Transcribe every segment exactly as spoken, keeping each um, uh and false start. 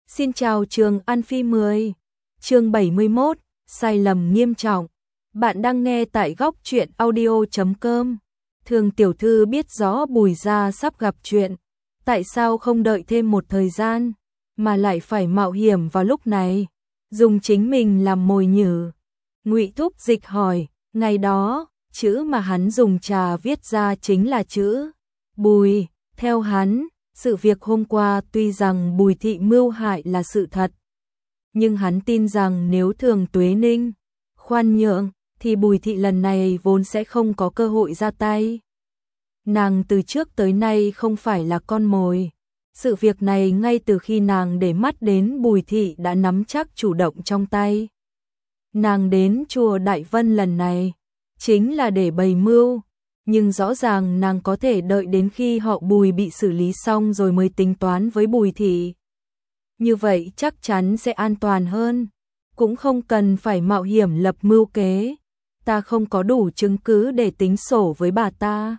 Xin chào trường An Phi mười. Chương bảy mươi mốt, sai lầm nghiêm trọng. Bạn đang nghe tại góc truyện audio chấm com. Thường tiểu thư biết rõ Bùi gia sắp gặp chuyện, tại sao không đợi thêm một thời gian, mà lại phải mạo hiểm vào lúc này, dùng chính mình làm mồi nhử. Ngụy Thúc Dịch hỏi, ngày đó, chữ mà hắn dùng trà viết ra chính là chữ Bùi, theo hắn. Sự việc hôm qua tuy rằng Bùi thị mưu hại là sự thật, nhưng hắn tin rằng nếu Thường Tuế Ninh khoan nhượng thì Bùi thị lần này vốn sẽ không có cơ hội ra tay. Nàng từ trước tới nay không phải là con mồi. Sự việc này ngay từ khi nàng để mắt đến Bùi thị đã nắm chắc chủ động trong tay. Nàng đến chùa Đại Vân lần này chính là để bày mưu. Nhưng rõ ràng nàng có thể đợi đến khi họ Bùi bị xử lý xong rồi mới tính toán với Bùi thị. Như vậy chắc chắn sẽ an toàn hơn, cũng không cần phải mạo hiểm lập mưu kế. Ta không có đủ chứng cứ để tính sổ với bà ta.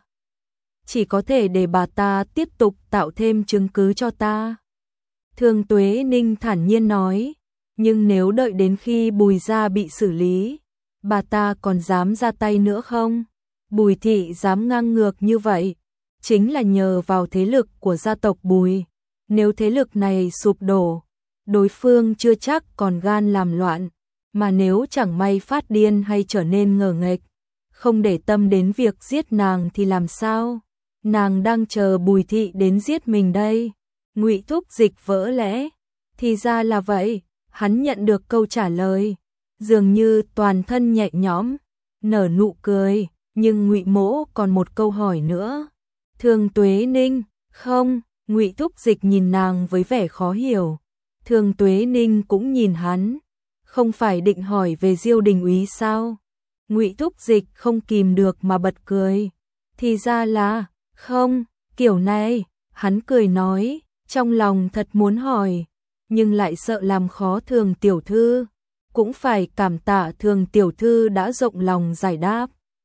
Chỉ có thể để bà ta tiếp tục tạo thêm chứng cứ cho ta. Thường Tuế Ninh thản nhiên nói, nhưng nếu đợi đến khi Bùi gia bị xử lý, bà ta còn dám ra tay nữa không? Bùi thị dám ngang ngược như vậy, chính là nhờ vào thế lực của gia tộc Bùi. Nếu thế lực này sụp đổ, đối phương chưa chắc còn gan làm loạn, mà nếu chẳng may phát điên hay trở nên ngờ nghệch, không để tâm đến việc giết nàng thì làm sao? Nàng đang chờ Bùi thị đến giết mình đây. Ngụy Thúc Dịch vỡ lẽ, thì ra là vậy. Hắn nhận được câu trả lời, dường như toàn thân nhẹ nhõm, nở nụ cười. Nhưng Ngụy Mỗ còn một câu hỏi nữa. Thường Tuế Ninh, không? Ngụy Thúc Dịch nhìn nàng với vẻ khó hiểu. Thường Tuế Ninh cũng nhìn hắn, không phải định hỏi về Diêu Đình Úy sao? Ngụy Thúc Dịch không kìm được mà bật cười. Thì ra là, không, kiểu này, hắn cười nói, trong lòng thật muốn hỏi, nhưng lại sợ làm khó Thường tiểu thư, cũng phải cảm tạ Thường tiểu thư đã rộng lòng giải đáp.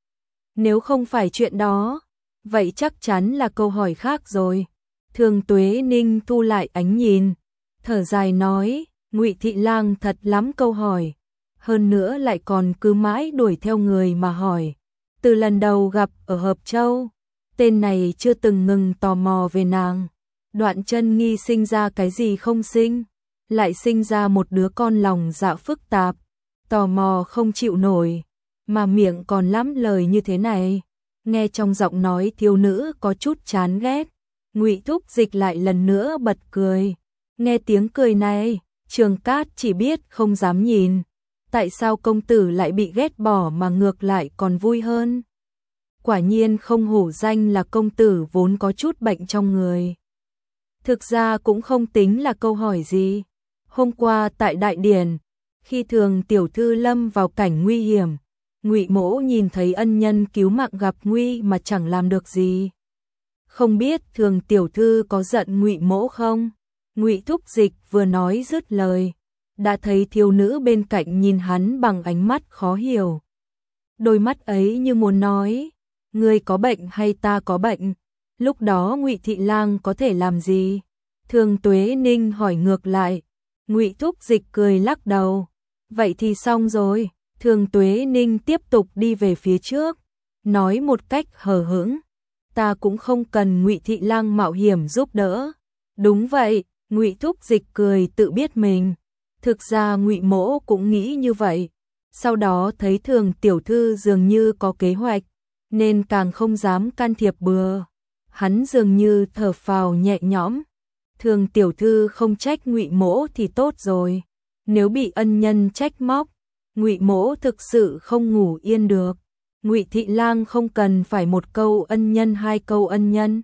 Nếu không phải chuyện đó, vậy chắc chắn là câu hỏi khác rồi. Thường Tuế Ninh thu lại ánh nhìn, thở dài nói, Ngụy thị lang thật lắm câu hỏi, hơn nữa lại còn cứ mãi đuổi theo người mà hỏi. Từ lần đầu gặp ở Hợp Châu, tên này chưa từng ngừng tò mò về nàng. Đoạn Chân Nghi sinh ra cái gì không sinh, lại sinh ra một đứa con lòng dạ phức tạp, tò mò không chịu nổi. Mà miệng còn lắm lời như thế này, nghe trong giọng nói thiếu nữ có chút chán ghét. Ngụy Thúc Dịch lại lần nữa bật cười. Nghe tiếng cười này, Trường Cát chỉ biết không dám nhìn. Tại sao công tử lại bị ghét bỏ mà ngược lại còn vui hơn? Quả nhiên không hổ danh là công tử vốn có chút bệnh trong người. Thực ra cũng không tính là câu hỏi gì. Hôm qua tại đại điển, khi Thường tiểu thư lâm vào cảnh nguy hiểm, Ngụy Mỗ nhìn thấy ân nhân cứu mạng gặp nguy mà chẳng làm được gì. Không biết Thường tiểu thư có giận Ngụy Mỗ không? Ngụy Thúc Dịch vừa nói dứt lời, đã thấy thiếu nữ bên cạnh nhìn hắn bằng ánh mắt khó hiểu. Đôi mắt ấy như muốn nói, ngươi có bệnh hay ta có bệnh? Lúc đó Ngụy thị lang có thể làm gì? Thường Tuế Ninh hỏi ngược lại. Ngụy Thúc Dịch cười lắc đầu. Vậy thì xong rồi. Thường Tuế Ninh tiếp tục đi về phía trước, nói một cách hờ hững, ta cũng không cần Ngụy thị lang mạo hiểm giúp đỡ. Đúng vậy, Ngụy Thúc Dịch cười tự biết mình. Thực ra Ngụy Mỗ cũng nghĩ như vậy. Sau đó thấy Thường tiểu thư dường như có kế hoạch, nên càng không dám can thiệp bừa. Hắn dường như thở phào nhẹ nhõm. Thường tiểu thư không trách Ngụy Mỗ thì tốt rồi. Nếu bị ân nhân trách móc, Ngụy Mỗ thực sự không ngủ yên được. Ngụy thị lang không cần phải một câu ân nhân hai câu ân nhân.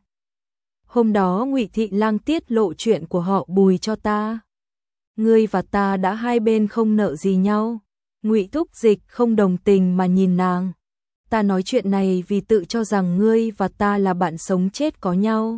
Hôm đó Ngụy thị lang tiết lộ chuyện của họ Bùi cho ta. Ngươi và ta đã hai bên không nợ gì nhau. Ngụy Thúc Dịch không đồng tình mà nhìn nàng. Ta nói chuyện này vì tự cho rằng ngươi và ta là bạn sống chết có nhau.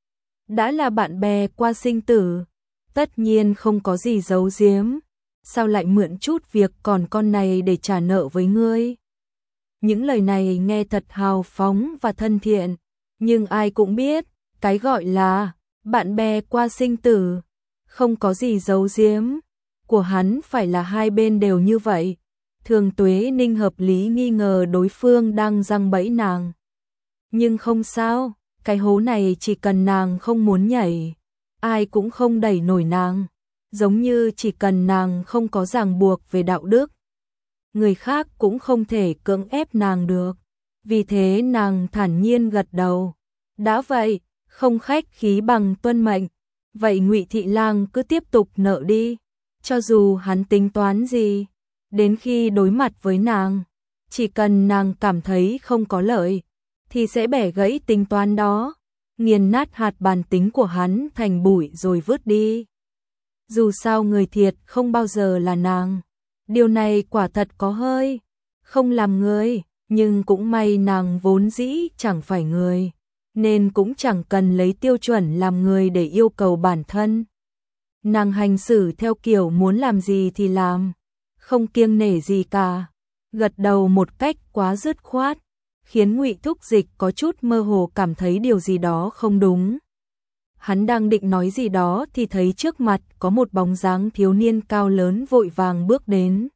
Đã là bạn bè qua sinh tử, tất nhiên không có gì giấu giếm. Sao lại mượn chút việc còn con này để trả nợ với ngươi? Những lời này nghe thật hào phóng và thân thiện, nhưng ai cũng biết, cái gọi là bạn bè qua sinh tử, không có gì giấu giếm, của hắn phải là hai bên đều như vậy. Thường Tuế Ninh hợp lý nghi ngờ đối phương đang giăng bẫy nàng. Nhưng không sao, cái hố này chỉ cần nàng không muốn nhảy, ai cũng không đẩy nổi nàng, giống như chỉ cần nàng không có ràng buộc về đạo đức, người khác cũng không thể cưỡng ép nàng được. Vì thế nàng thản nhiên gật đầu. Đã vậy, không khách khí bằng tuân mệnh, vậy Ngụy Thị Lang cứ tiếp tục nợ đi, cho dù hắn tính toán gì, đến khi đối mặt với nàng, chỉ cần nàng cảm thấy không có lợi, thì sẽ bẻ gãy tính toán đó, nghiền nát hạt bàn tính của hắn thành bụi rồi vứt đi. Dù sao người thiệt không bao giờ là nàng. Điều này quả thật có hơi không làm người, nhưng cũng may nàng vốn dĩ chẳng phải người, nên cũng chẳng cần lấy tiêu chuẩn làm người để yêu cầu bản thân. Nàng hành xử theo kiểu muốn làm gì thì làm, không kiêng nể gì cả, gật đầu một cách quá dứt khoát, khiến Ngụy Thúc Dịch có chút mơ hồ cảm thấy điều gì đó không đúng. Hắn đang định nói gì đó thì thấy trước mặt có một bóng dáng thiếu niên cao lớn vội vàng bước đến.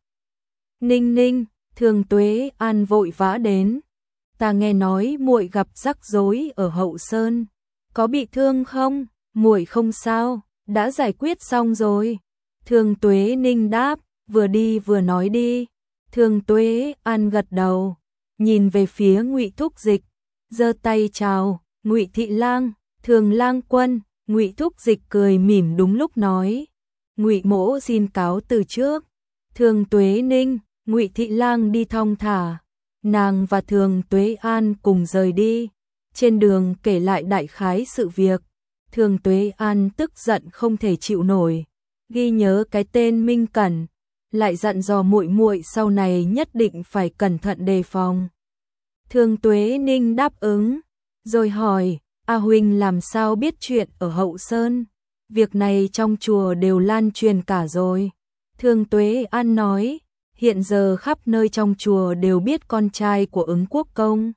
Ninh Ninh, Thường Tuế An vội vã đến. Ta nghe nói muội gặp rắc rối ở Hậu Sơn, có bị thương không? Muội không sao, đã giải quyết xong rồi. Thường Tuế Ninh đáp, vừa đi vừa nói đi. Thường Tuế An gật đầu, nhìn về phía Ngụy Thúc Dịch, giơ tay chào, Ngụy Thị Lang, Thường Lang Quân. Ngụy Thúc Dịch cười mỉm đúng lúc nói, Ngụy mỗ xin cáo từ trước. Thường Tuế Ninh, Ngụy Thị Lang đi thong thả, nàng và Thường Tuế An cùng rời đi, trên đường kể lại đại khái sự việc. Thường Tuế An tức giận không thể chịu nổi, ghi nhớ cái tên Minh Cẩn, lại dặn dò muội muội sau này nhất định phải cẩn thận đề phòng. Thường Tuế Ninh đáp ứng, rồi hỏi, A huynh làm sao biết chuyện ở Hậu Sơn? Việc này trong chùa đều lan truyền cả rồi. Thường Tuế An nói, hiện giờ khắp nơi trong chùa đều biết con trai của Ứng Quốc công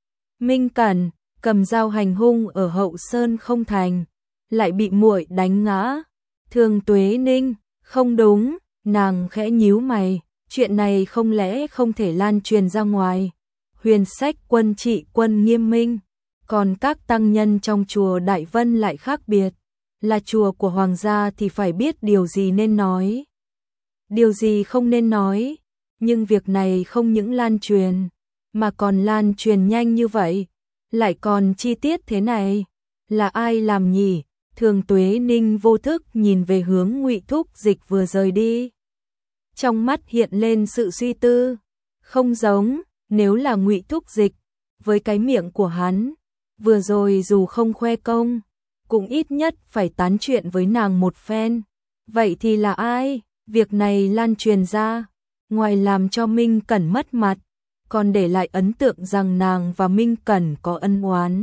Minh Cẩn cầm dao hành hung ở Hậu Sơn không thành, lại bị muội đánh ngã. Thường Tuế Ninh, không đúng, nàng khẽ nhíu mày, chuyện này không lẽ không thể lan truyền ra ngoài. Huyền Sách Quân trị quân nghiêm minh, còn các tăng nhân trong chùa Đại Vân lại khác biệt, là chùa của hoàng gia thì phải biết điều gì nên nói, điều gì không nên nói, nhưng việc này không những lan truyền, mà còn lan truyền nhanh như vậy, lại còn chi tiết thế này, là ai làm nhỉ? Thường Tuế Ninh vô thức nhìn về hướng Ngụy Thúc Dịch vừa rời đi, trong mắt hiện lên sự suy tư, không giống, nếu là Ngụy Thúc Dịch, với cái miệng của hắn, vừa rồi dù không khoe công, cũng ít nhất phải tán chuyện với nàng một phen. Vậy thì là ai? Việc này lan truyền ra, ngoài làm cho Minh Cẩn mất mặt, còn để lại ấn tượng rằng nàng và Minh Cẩn có ân oán.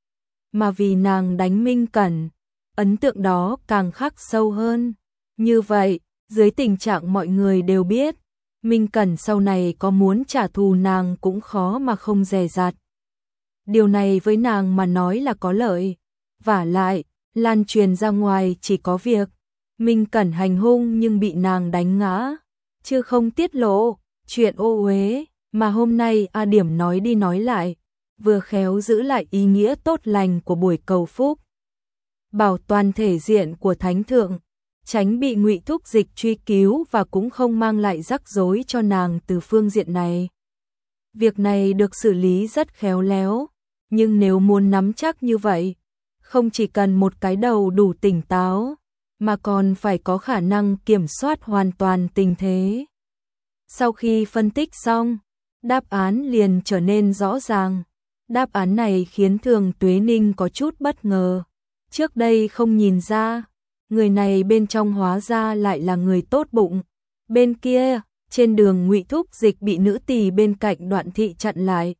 Mà vì nàng đánh Minh Cẩn, ấn tượng đó càng khắc sâu hơn. Như vậy, dưới tình trạng mọi người đều biết, Minh Cẩn sau này có muốn trả thù nàng cũng khó mà không dè dặt. Điều này với nàng mà nói là có lợi, vả lại, lan truyền ra ngoài chỉ có việc Minh Cẩn hành hung nhưng bị nàng đánh ngã, chứ không tiết lộ chuyện ô uế, mà hôm nay A Điểm nói đi nói lại, vừa khéo giữ lại ý nghĩa tốt lành của buổi cầu phúc, bảo toàn thể diện của thánh thượng, tránh bị Ngụy Thúc Dịch truy cứu và cũng không mang lại rắc rối cho nàng từ phương diện này. Việc này được xử lý rất khéo léo, nhưng nếu muốn nắm chắc như vậy, không chỉ cần một cái đầu đủ tỉnh táo, mà còn phải có khả năng kiểm soát hoàn toàn tình thế. Sau khi phân tích xong, đáp án liền trở nên rõ ràng. Đáp án này khiến Thường Tuế Ninh có chút bất ngờ. Trước đây không nhìn ra, người này bên trong hóa ra lại là người tốt bụng. Bên kia, trên đường Ngụy Thúc Dịch bị nữ tỳ bên cạnh Đoạn Thị chặn lại.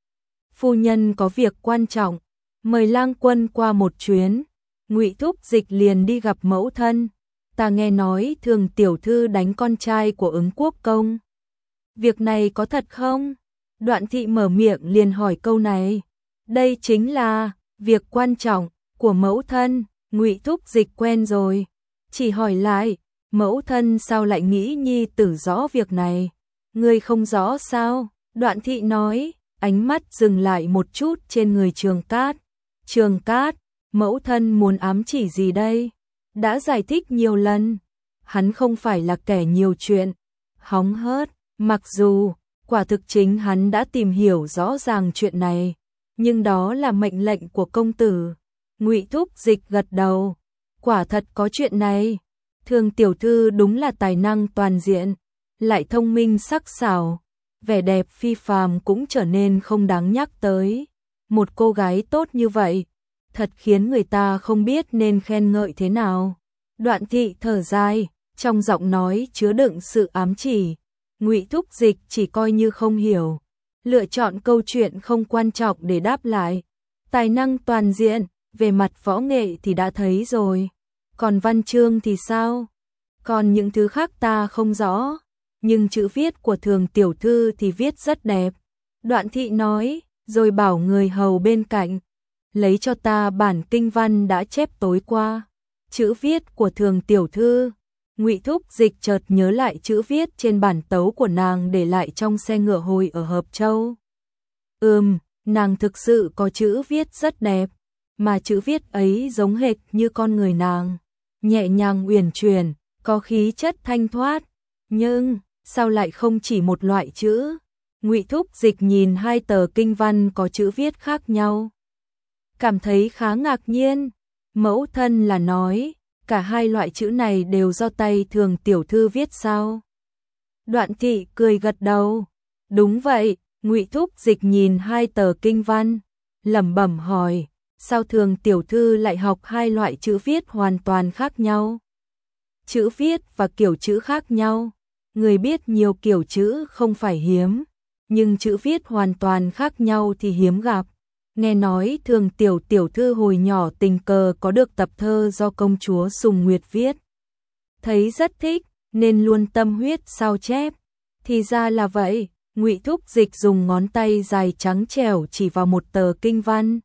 Phu nhân có việc quan trọng, mời Lang Quân qua một chuyến. Ngụy Thúc Dịch liền đi gặp mẫu thân. Ta nghe nói Thường tiểu thư đánh con trai của Ứng Quốc công. Việc này có thật không? Đoạn Thị mở miệng liền hỏi câu này. Đây chính là việc quan trọng của mẫu thân. Ngụy Thúc Dịch quen rồi, chỉ hỏi lại, mẫu thân sao lại nghĩ nhi tử rõ việc này? Ngươi không rõ sao? Đoạn thị nói, ánh mắt dừng lại một chút trên người Trường Cát. Trường Cát, mẫu thân muốn ám chỉ gì đây? Đã giải thích nhiều lần, hắn không phải là kẻ nhiều chuyện, hóng hớt, mặc dù quả thực chính hắn đã tìm hiểu rõ ràng chuyện này, nhưng đó là mệnh lệnh của công tử. Ngụy Thúc Dịch gật đầu, quả thật có chuyện này. Thường tiểu thư đúng là tài năng toàn diện, lại thông minh sắc sảo, vẻ đẹp phi phàm cũng trở nên không đáng nhắc tới. Một cô gái tốt như vậy, thật khiến người ta không biết nên khen ngợi thế nào. Đoạn thị thở dài, trong giọng nói chứa đựng sự ám chỉ. Ngụy Thúc Dịch chỉ coi như không hiểu, lựa chọn câu chuyện không quan trọng để đáp lại. Tài năng toàn diện, về mặt võ nghệ thì đã thấy rồi, còn văn chương thì sao? Còn những thứ khác ta không rõ, nhưng chữ viết của Thường tiểu thư thì viết rất đẹp. Đoạn thị nói, rồi bảo người hầu bên cạnh, lấy cho ta bản kinh văn đã chép tối qua. Chữ viết của Thường tiểu thư. Ngụy Thúc Dịch chợt nhớ lại chữ viết trên bản tấu của nàng để lại trong xe ngựa hồi ở Hợp Châu. Ừm, nàng thực sự có chữ viết rất đẹp, mà chữ viết ấy giống hệt như con người nàng, nhẹ nhàng uyển chuyển, có khí chất thanh thoát. Nhưng sao lại không chỉ một loại chữ? Ngụy Thúc Dịch nhìn hai tờ kinh văn có chữ viết khác nhau, cảm thấy khá ngạc nhiên. Mẫu thân là nói, cả hai loại chữ này đều do tay Thường tiểu thư viết sao? Đoạn thị cười gật đầu. Đúng vậy. Ngụy Thúc Dịch nhìn hai tờ kinh văn, lẩm bẩm hỏi, sao Thường tiểu thư lại học hai loại chữ viết hoàn toàn khác nhau? Chữ viết và kiểu chữ khác nhau, người biết nhiều kiểu chữ không phải hiếm, nhưng chữ viết hoàn toàn khác nhau thì hiếm gặp. Nghe nói Thường tiểu tiểu thư hồi nhỏ tình cờ có được tập thơ do công chúa Sùng Nguyệt viết, thấy rất thích nên luôn tâm huyết sao chép. Thì ra là vậy. Ngụy Thúc Dịch dùng ngón tay dài trắng trẻo chỉ vào một tờ kinh văn,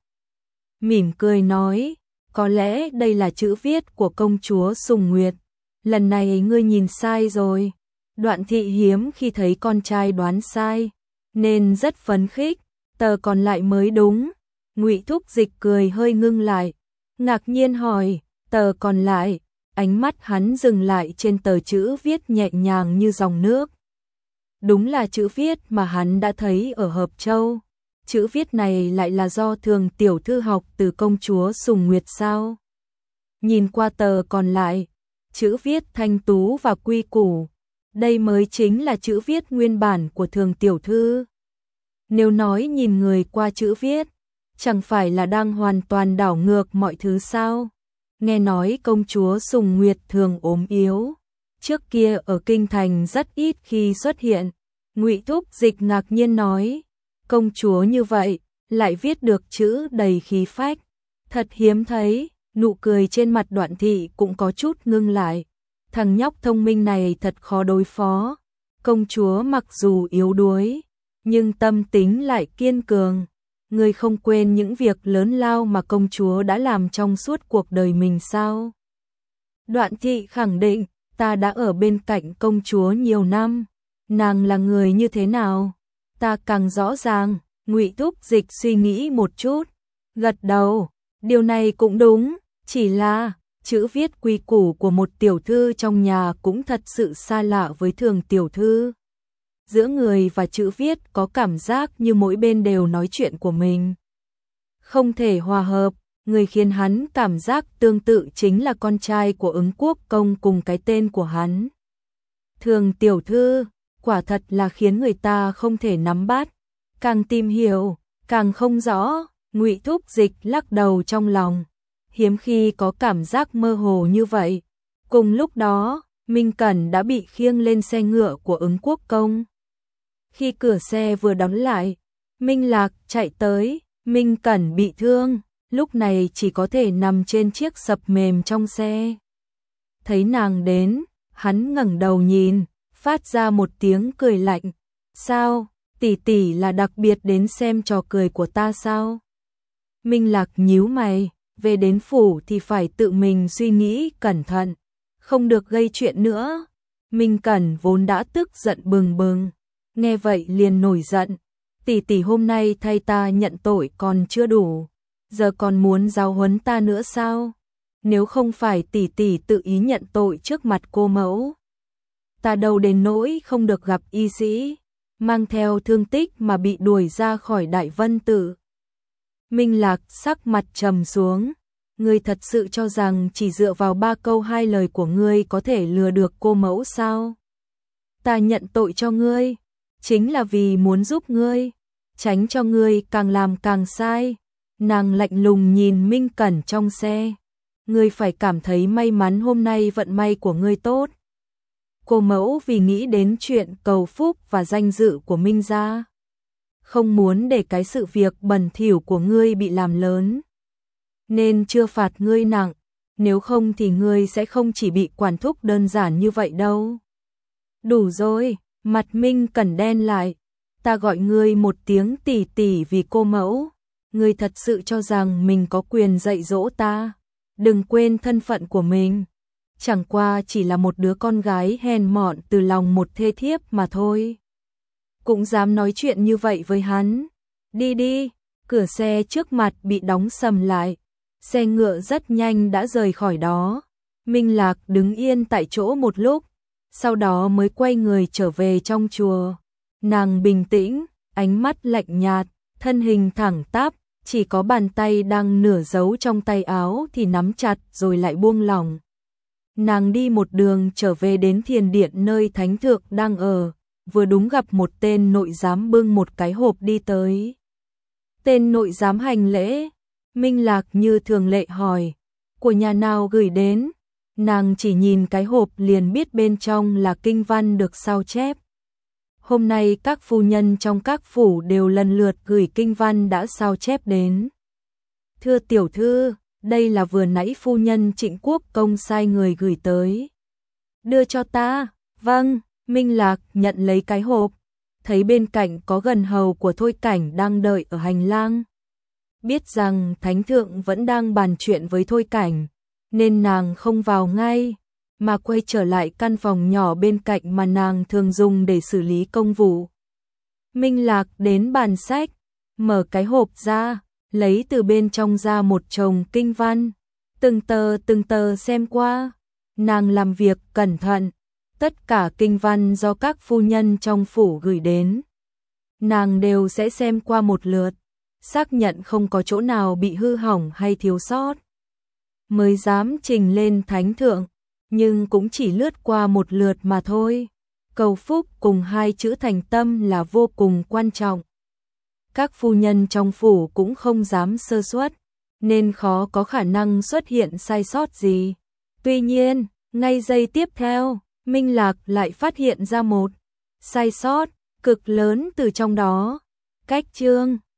mỉm cười nói, có lẽ đây là chữ viết của công chúa Sùng Nguyệt. Lần này ngươi nhìn sai rồi. Đoạn thị hiếm khi thấy con trai đoán sai, nên rất phấn khích, tờ còn lại mới đúng. Ngụy Thúc Dịch cười hơi ngưng lại, ngạc nhiên hỏi, tờ còn lại? Ánh mắt hắn dừng lại trên tờ chữ viết nhẹ nhàng như dòng nước. Đúng là chữ viết mà hắn đã thấy ở Hợp Châu. Chữ viết này lại là do Thường tiểu thư học từ công chúa Sùng Nguyệt sao? Nhìn qua tờ còn lại, chữ viết thanh tú và quy củ, đây mới chính là chữ viết nguyên bản của Thường tiểu thư. Nếu nói nhìn người qua chữ viết, chẳng phải là đang hoàn toàn đảo ngược mọi thứ sao? Nghe nói công chúa Sùng Nguyệt thường ốm yếu, trước kia ở kinh thành rất ít khi xuất hiện. Ngụy Thúc Dịch ngạc nhiên nói, công chúa như vậy lại viết được chữ đầy khí phách, thật hiếm thấy. Nụ cười trên mặt Đoạn thị cũng có chút ngưng lại, thằng nhóc thông minh này thật khó đối phó. Công chúa mặc dù yếu đuối, nhưng tâm tính lại kiên cường. Người không quên những việc lớn lao mà công chúa đã làm trong suốt cuộc đời mình sao? Đoạn thị khẳng định, ta đã ở bên cạnh công chúa nhiều năm, nàng là người như thế nào, ta càng rõ ràng. Ngụy Thúc Dịch suy nghĩ một chút, gật đầu, điều này cũng đúng, chỉ là chữ viết quy củ của một tiểu thư trong nhà cũng thật sự xa lạ với Thường tiểu thư. Giữa người và chữ viết có cảm giác như mỗi bên đều nói chuyện của mình, không thể hòa hợp. Người khiến hắn cảm giác tương tự chính là con trai của Ứng Quốc công cùng cái tên của hắn. Thường tiểu thư, quả thật là khiến người ta không thể nắm bắt, càng tìm hiểu, càng không rõ. Ngụy Thúc Dịch lắc đầu trong lòng, hiếm khi có cảm giác mơ hồ như vậy. Cùng lúc đó, Minh Cẩn đã bị khiêng lên xe ngựa của Ứng Quốc công. Khi cửa xe vừa đóng lại, Minh Lạc chạy tới. Minh Cẩn bị thương, lúc này chỉ có thể nằm trên chiếc sập mềm trong xe. Thấy nàng đến, hắn ngẩng đầu nhìn, phát ra một tiếng cười lạnh. Sao, tỷ tỷ là đặc biệt đến xem trò cười của ta sao? Minh Lạc nhíu mày, về đến phủ thì phải tự mình suy nghĩ cẩn thận, không được gây chuyện nữa. Minh Cẩn vốn đã tức giận bừng bừng, nghe vậy liền nổi giận. Tỷ tỷ hôm nay thay ta nhận tội còn chưa đủ, giờ còn muốn giáo huấn ta nữa sao? Nếu không phải tỷ tỷ tự ý nhận tội trước mặt cô mẫu, ta đâu đến nỗi không được gặp y sĩ, mang theo thương tích mà bị đuổi ra khỏi Đại Vân Tự. Minh Lạc sắc mặt trầm xuống, ngươi thật sự cho rằng chỉ dựa vào ba câu hai lời của ngươi có thể lừa được cô mẫu sao? Ta nhận tội cho ngươi, chính là vì muốn giúp ngươi, tránh cho ngươi càng làm càng sai. Nàng lạnh lùng nhìn Minh Cẩn trong xe, ngươi phải cảm thấy may mắn hôm nay vận may của ngươi tốt. Cô mẫu vì nghĩ đến chuyện cầu phúc và danh dự của Minh gia, không muốn để cái sự việc bẩn thỉu của ngươi bị làm lớn, nên chưa phạt ngươi nặng, nếu không thì ngươi sẽ không chỉ bị quản thúc đơn giản như vậy đâu. Đủ rồi, mặt Minh Cẩn đen lại, ta gọi ngươi một tiếng tỷ tỷ vì cô mẫu, ngươi thật sự cho rằng mình có quyền dạy dỗ ta, đừng quên thân phận của mình, chẳng qua chỉ là một đứa con gái hèn mọn từ lòng một thê thiếp mà thôi. Cũng dám nói chuyện như vậy với hắn, đi đi. Cửa xe trước mặt bị đóng sầm lại, xe ngựa rất nhanh đã rời khỏi đó. Minh Lạc đứng yên tại chỗ một lúc, sau đó mới quay người trở về trong chùa. Nàng bình tĩnh, ánh mắt lạnh nhạt, thân hình thẳng tắp, chỉ có bàn tay đang nửa giấu trong tay áo thì nắm chặt rồi lại buông lỏng. Nàng đi một đường trở về đến thiền điện nơi thánh thượng đang ở, vừa đúng gặp một tên nội giám bưng một cái hộp đi tới. Tên nội giám hành lễ, Minh Lạc như thường lệ hỏi, của nhà nào gửi đến? Nàng chỉ nhìn cái hộp liền biết bên trong là kinh văn được sao chép. Hôm nay các phu nhân trong các phủ đều lần lượt gửi kinh văn đã sao chép đến. Thưa tiểu thư, đây là vừa nãy phu nhân Trịnh Quốc công sai người gửi tới. Đưa cho ta. Vâng. Minh Lạc nhận lấy cái hộp, thấy bên cạnh có gần hầu của Thôi Cảnh đang đợi ở hành lang. Biết rằng thánh thượng vẫn đang bàn chuyện với Thôi Cảnh, nên nàng không vào ngay, mà quay trở lại căn phòng nhỏ bên cạnh mà nàng thường dùng để xử lý công vụ. Minh Lạc đến bàn sách, mở cái hộp ra, lấy từ bên trong ra một chồng kinh văn, từng tờ từng tờ xem qua. Nàng làm việc cẩn thận, tất cả kinh văn do các phu nhân trong phủ gửi đến, nàng đều sẽ xem qua một lượt, xác nhận không có chỗ nào bị hư hỏng hay thiếu sót, mới dám trình lên thánh thượng, nhưng cũng chỉ lướt qua một lượt mà thôi. Cầu phúc cùng hai chữ thành tâm là vô cùng quan trọng. Các phu nhân trong phủ cũng không dám sơ suất, nên khó có khả năng xuất hiện sai sót gì. Tuy nhiên, ngay giây tiếp theo, Minh Lạc lại phát hiện ra một sai sót cực lớn từ trong đó. Cách chương